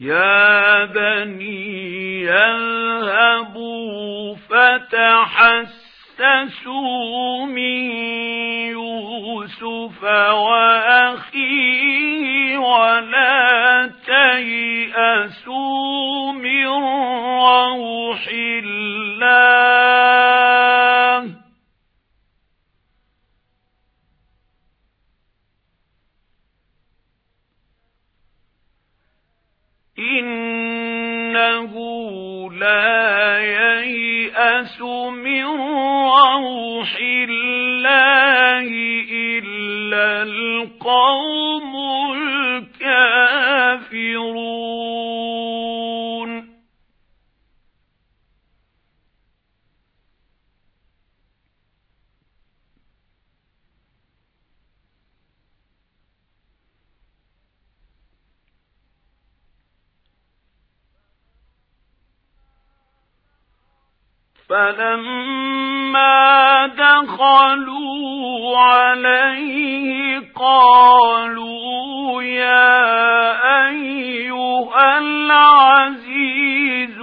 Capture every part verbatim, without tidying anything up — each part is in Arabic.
يا بني اذهبوا فتحسسوا من يوسف وأخيه ولا تيأسوا من روح الله إنه لا ييأس من روح الله إلا القوم الكافرون فلما دخلوا عليه قالوا يا أيها العزيز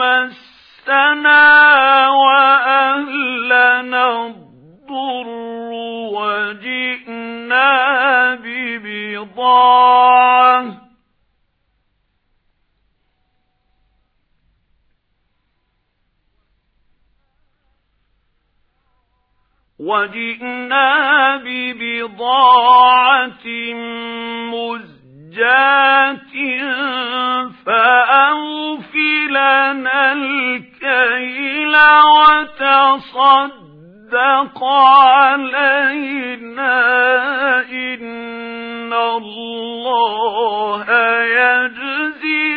مسنا وأهلنا الضر وجئنا ببضاعة وجئنا ببضاعة مزجاة فأوف لنا الكيل وتصدق علينا إن الله يجزي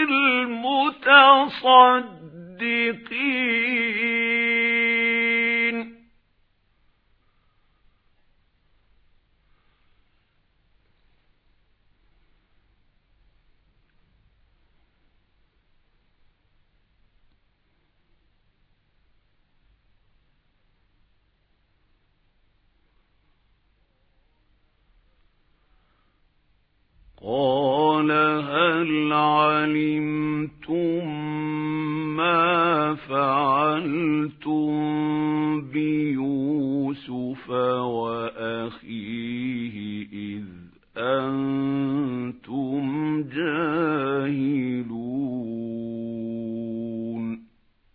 المتصدقين قال هل علمتم ما فعلتم بيوسف وأخيه إذ أنتم جاهلون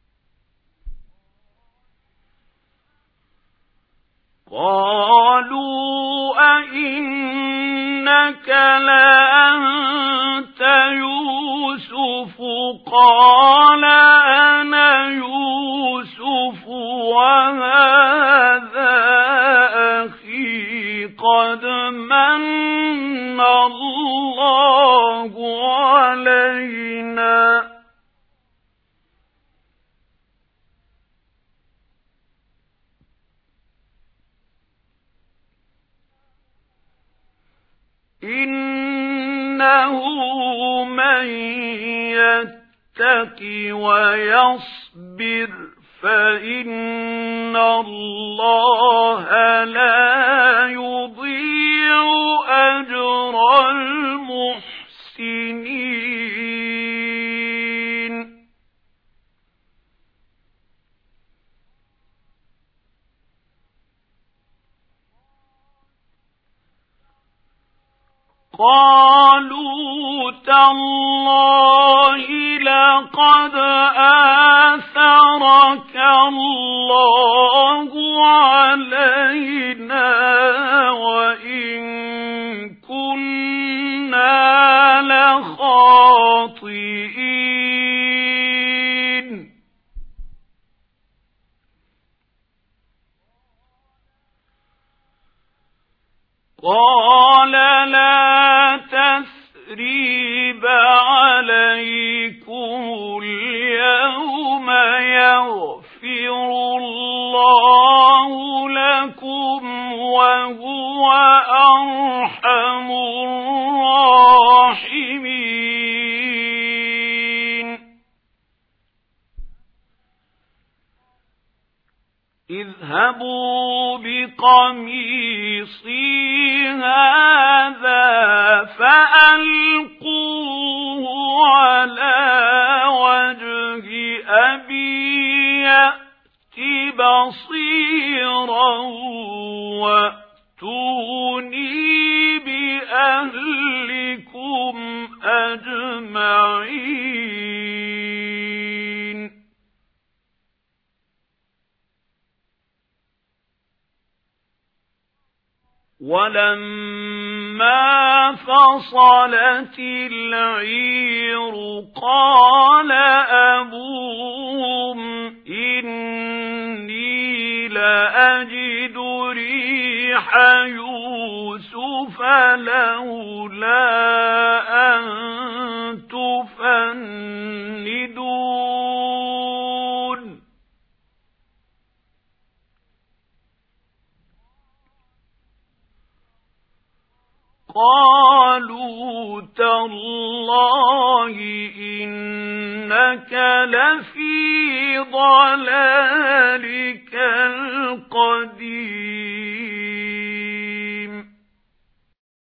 قالوا أئنك لأنت يوسف قال أنا يوسف وهذا أخي قد من الله علينا إنه من يتق ويصبر فإن الله لا يضيع أجر المحسنين قالوا تالله لقد آثرك الله علينا وإن كنا لخاطئين قال لا تثريب عليكم اليوم يغفر الله لكم وهو أرحم الراحمين اذهبوا بقميصي هذا فألقوه على وجه أبي يأت بصيرا وأتوني بأهلكم أجمعين ولما فصلت العير قال أبوهم إني لأجد ريح يوسف لولا أن تفندون قالوا تالله إنك لفي ضلال